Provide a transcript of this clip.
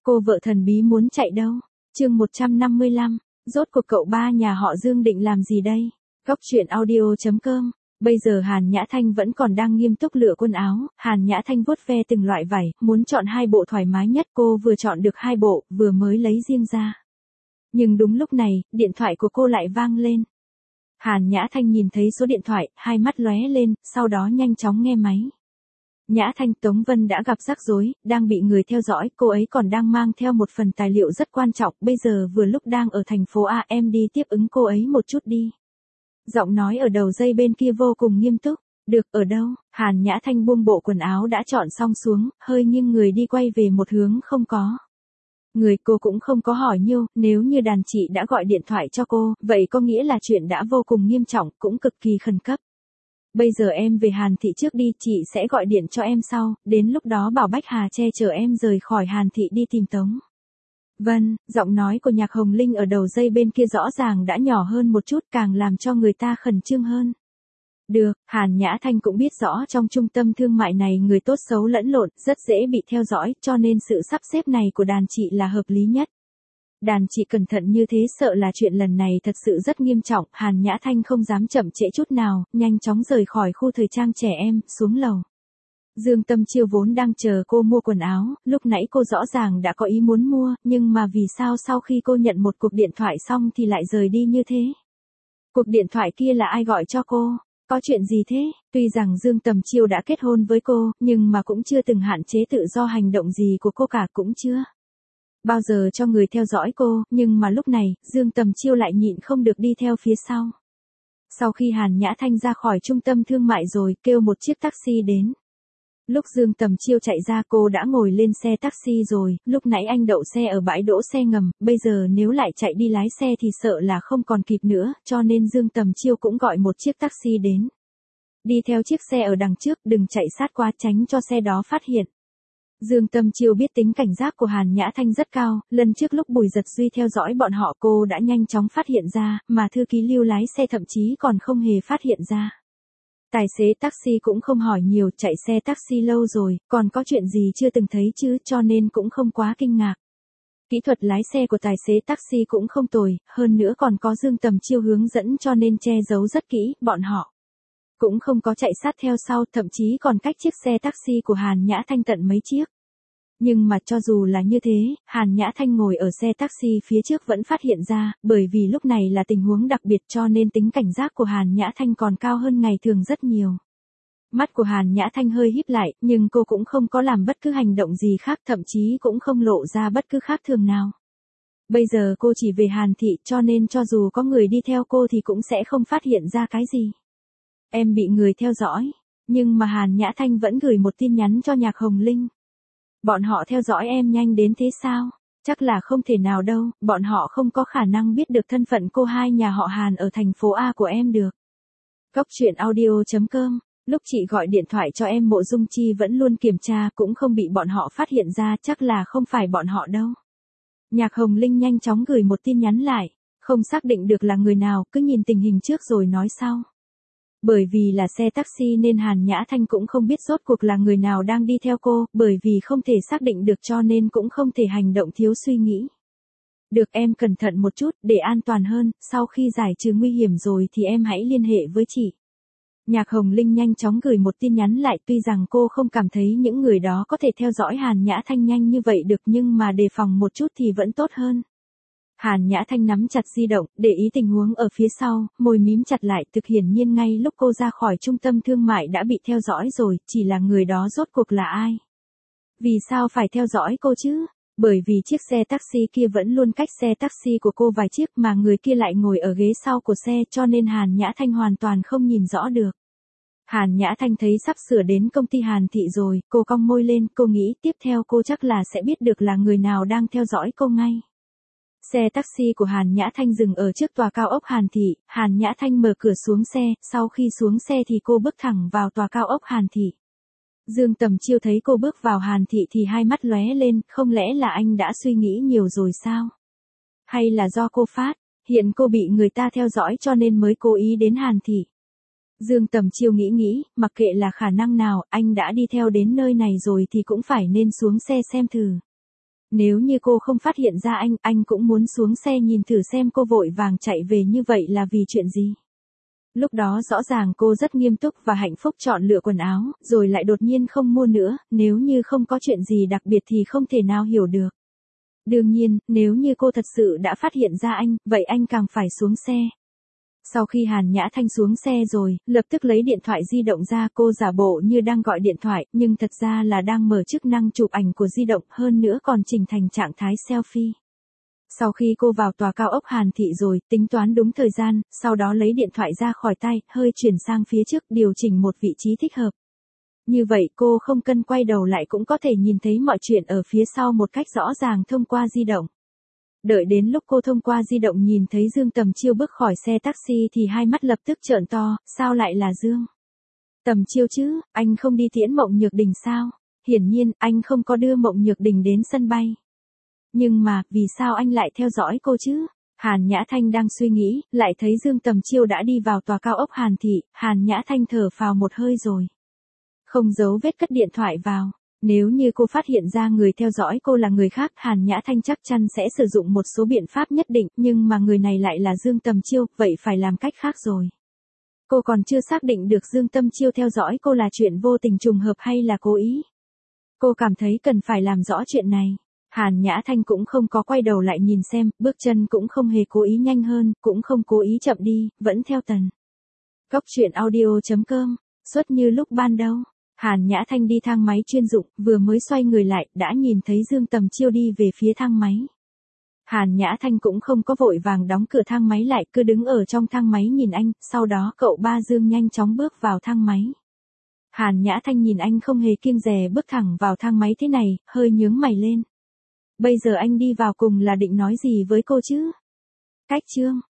Cô vợ thần bí muốn chạy đâu? Chương 155, rốt cuộc cậu ba nhà họ Dương định làm gì đây? Góc truyện audio.com. Bây giờ Hàn Nhã Thanh vẫn còn đang nghiêm túc lựa quần áo, Hàn Nhã Thanh vuốt ve từng loại vải, muốn chọn hai bộ thoải mái nhất, cô vừa chọn được hai bộ, vừa mới lấy riêng ra. Nhưng đúng lúc này, điện thoại của cô lại vang lên. Hàn Nhã Thanh nhìn thấy số điện thoại, hai mắt lóe lên, sau đó nhanh chóng nghe máy. Nhã Thanh, Tống Vân đã gặp rắc rối, đang bị người theo dõi, cô ấy còn đang mang theo một phần tài liệu rất quan trọng, bây giờ vừa lúc đang ở thành phố A, em đi tiếp ứng cô ấy một chút đi. Giọng nói ở đầu dây bên kia vô cùng nghiêm túc. Được, ở đâu? Hàn Nhã Thanh buông bộ quần áo đã chọn xong xuống, hơi nghiêng người đi quay về một hướng không có. Người cô cũng không có hỏi nhiều, nếu như đàn chị đã gọi điện thoại cho cô, vậy có nghĩa là chuyện đã vô cùng nghiêm trọng, cũng cực kỳ khẩn cấp. Bây giờ em về Hàn Thị trước đi, chị sẽ gọi điện cho em sau, đến lúc đó bảo Bách Hà che chở em rời khỏi Hàn Thị đi tìm Tống Vân. Giọng nói của Nhạc Hồng Linh ở đầu dây bên kia rõ ràng đã nhỏ hơn một chút, càng làm cho người ta khẩn trương hơn. Được, Hàn Nhã Thanh cũng biết rõ trong trung tâm thương mại này người tốt xấu lẫn lộn, rất dễ bị theo dõi, cho nên sự sắp xếp này của đàn chị là hợp lý nhất. Đàn chị cẩn thận như thế sợ là chuyện lần này thật sự rất nghiêm trọng, Hàn Nhã Thanh không dám chậm trễ chút nào, nhanh chóng rời khỏi khu thời trang trẻ em, xuống lầu. Dương Tâm Chiêu vốn đang chờ cô mua quần áo, lúc nãy cô rõ ràng đã có ý muốn mua, nhưng mà vì sao sau khi cô nhận một cuộc điện thoại xong thì lại rời đi như thế? Cuộc điện thoại kia là ai gọi cho cô? Có chuyện gì thế? Tuy rằng Dương Tầm Chiêu đã kết hôn với cô, nhưng mà cũng chưa từng hạn chế tự do hành động gì của cô cả, cũng chưa bao giờ cho người theo dõi cô, nhưng mà lúc này, Dương Tầm Chiêu lại nhịn không được đi theo phía sau. Sau khi Hàn Nhã Thanh ra khỏi trung tâm thương mại rồi, kêu một chiếc taxi đến. Lúc Dương Tầm Chiêu chạy ra cô đã ngồi lên xe taxi rồi, lúc nãy anh đậu xe ở bãi đỗ xe ngầm, bây giờ nếu lại chạy đi lái xe thì sợ là không còn kịp nữa, cho nên Dương Tầm Chiêu cũng gọi một chiếc taxi đến. Đi theo chiếc xe ở đằng trước, đừng chạy sát quá, tránh cho xe đó phát hiện. Dương Tâm Chiêu biết tính cảnh giác của Hàn Nhã Thanh rất cao, lần trước lúc Bùi Giật Duy theo dõi bọn họ cô đã nhanh chóng phát hiện ra, mà thư ký Lưu lái xe thậm chí còn không hề phát hiện ra. Tài xế taxi cũng không hỏi nhiều, chạy xe taxi lâu rồi, còn có chuyện gì chưa từng thấy chứ, cho nên cũng không quá kinh ngạc. Kỹ thuật lái xe của tài xế taxi cũng không tồi, hơn nữa còn có Dương Tầm Chiêu hướng dẫn cho nên che giấu rất kỹ, bọn họ cũng không có chạy sát theo sau, thậm chí còn cách chiếc xe taxi của Hàn Nhã Thanh tận mấy chiếc. Nhưng mà cho dù là như thế, Hàn Nhã Thanh ngồi ở xe taxi phía trước vẫn phát hiện ra, bởi vì lúc này là tình huống đặc biệt cho nên tính cảnh giác của Hàn Nhã Thanh còn cao hơn ngày thường rất nhiều. Mắt của Hàn Nhã Thanh hơi híp lại, nhưng cô cũng không có làm bất cứ hành động gì khác, thậm chí cũng không lộ ra bất cứ khác thường nào. Bây giờ cô chỉ về Hàn Thị cho nên cho dù có người đi theo cô thì cũng sẽ không phát hiện ra cái gì. Em bị người theo dõi, nhưng mà Hàn Nhã Thanh vẫn gửi một tin nhắn cho Nhạc Hồng Linh. Bọn họ theo dõi em nhanh đến thế sao? Chắc là không thể nào đâu, bọn họ không có khả năng biết được thân phận cô hai nhà họ Hàn ở thành phố A của em được. Góc truyện audio.com. Lúc chị gọi điện thoại cho em Mộ Dung Chi vẫn luôn kiểm tra, cũng không bị bọn họ phát hiện ra, chắc là không phải bọn họ đâu. Nhạc Hồng Linh nhanh chóng gửi một tin nhắn lại, không xác định được là người nào, cứ nhìn tình hình trước rồi nói sau. Bởi vì là xe taxi nên Hàn Nhã Thanh cũng không biết rốt cuộc là người nào đang đi theo cô, bởi vì không thể xác định được cho nên cũng không thể hành động thiếu suy nghĩ. Được, em cẩn thận một chút, để an toàn hơn, sau khi giải trừ nguy hiểm rồi thì em hãy liên hệ với chị. Nhạc Hồng Linh nhanh chóng gửi một tin nhắn lại, tuy rằng cô không cảm thấy những người đó có thể theo dõi Hàn Nhã Thanh nhanh như vậy được, nhưng mà đề phòng một chút thì vẫn tốt hơn. Hàn Nhã Thanh nắm chặt di động, để ý tình huống ở phía sau, môi mím chặt lại, thực hiển nhiên ngay lúc cô ra khỏi trung tâm thương mại đã bị theo dõi rồi, chỉ là người đó rốt cuộc là ai? Vì sao phải theo dõi cô chứ? Bởi vì chiếc xe taxi kia vẫn luôn cách xe taxi của cô vài chiếc mà người kia lại ngồi ở ghế sau của xe cho nên Hàn Nhã Thanh hoàn toàn không nhìn rõ được. Hàn Nhã Thanh thấy sắp sửa đến công ty Hàn Thị rồi, cô cong môi lên, cô nghĩ tiếp theo cô chắc là sẽ biết được là người nào đang theo dõi cô ngay. Xe taxi của Hàn Nhã Thanh dừng ở trước tòa cao ốc Hàn Thị, Hàn Nhã Thanh mở cửa xuống xe, sau khi xuống xe thì cô bước thẳng vào tòa cao ốc Hàn Thị. Dương Tầm Chiêu thấy cô bước vào Hàn Thị thì hai mắt lóe lên, không lẽ là anh đã suy nghĩ nhiều rồi sao? Hay là do cô phát hiện cô bị người ta theo dõi cho nên mới cố ý đến Hàn Thị? Dương Tầm Chiêu nghĩ, mặc kệ là khả năng nào, anh đã đi theo đến nơi này rồi thì cũng phải nên xuống xe xem thử. Nếu như cô không phát hiện ra anh cũng muốn xuống xe nhìn thử xem cô vội vàng chạy về như vậy là vì chuyện gì. Lúc đó rõ ràng cô rất nghiêm túc và hạnh phúc chọn lựa quần áo, rồi lại đột nhiên không mua nữa, nếu như không có chuyện gì đặc biệt thì không thể nào hiểu được. Đương nhiên, nếu như cô thật sự đã phát hiện ra vậy anh càng phải xuống xe. Sau khi Hàn Nhã Thanh xuống xe rồi, lập tức lấy điện thoại di động ra, cô giả bộ như đang gọi điện thoại, nhưng thật ra là đang mở chức năng chụp ảnh của di động, hơn nữa còn chỉnh thành trạng thái selfie. Sau khi cô vào tòa cao ốc Hàn Thị rồi, tính toán đúng thời gian, sau đó lấy điện thoại ra khỏi tay, hơi chuyển sang phía trước, điều chỉnh một vị trí thích hợp. Như vậy cô không cần quay đầu lại cũng có thể nhìn thấy mọi chuyện ở phía sau một cách rõ ràng thông qua di động. Đợi đến lúc cô thông qua di động nhìn thấy Dương Tầm Chiêu bước khỏi xe taxi thì hai mắt lập tức trợn to, sao lại là Dương Tầm Chiêu chứ, anh không đi tiễn Mộng Nhược Đình sao? Hiển nhiên, anh không có đưa Mộng Nhược Đình đến sân bay. Nhưng mà, vì sao anh lại theo dõi cô chứ? Hàn Nhã Thanh đang suy nghĩ, lại thấy Dương Tầm Chiêu đã đi vào tòa cao ốc Hàn Thị, Hàn Nhã Thanh thở phào một hơi rồi. Không giấu vết cất điện thoại vào. Nếu như cô phát hiện ra người theo dõi cô là người khác, Hàn Nhã Thanh chắc chắn sẽ sử dụng một số biện pháp nhất định, nhưng mà người này lại là Dương Tầm Chiêu, vậy phải làm cách khác rồi. Cô còn chưa xác định được Dương Tầm Chiêu theo dõi cô là chuyện vô tình trùng hợp hay là cố ý. Cô cảm thấy cần phải làm rõ chuyện này. Hàn Nhã Thanh cũng không có quay đầu lại nhìn xem, bước chân cũng không hề cố ý nhanh hơn, cũng không cố ý chậm đi, vẫn theo tần. Goctruyện.audio.com, suốt như lúc ban đầu. Hàn Nhã Thanh đi thang máy chuyên dụng, vừa mới xoay người lại, đã nhìn thấy Dương Tầm Chiêu đi về phía thang máy. Hàn Nhã Thanh cũng không có vội vàng đóng cửa thang máy lại, cứ đứng ở trong thang máy nhìn anh, sau đó cậu ba Dương nhanh chóng bước vào thang máy. Hàn Nhã Thanh nhìn anh không hề kiêng dè bước thẳng vào thang máy thế này, hơi nhướng mày lên. Bây giờ anh đi vào cùng là định nói gì với cô chứ? Cách chương.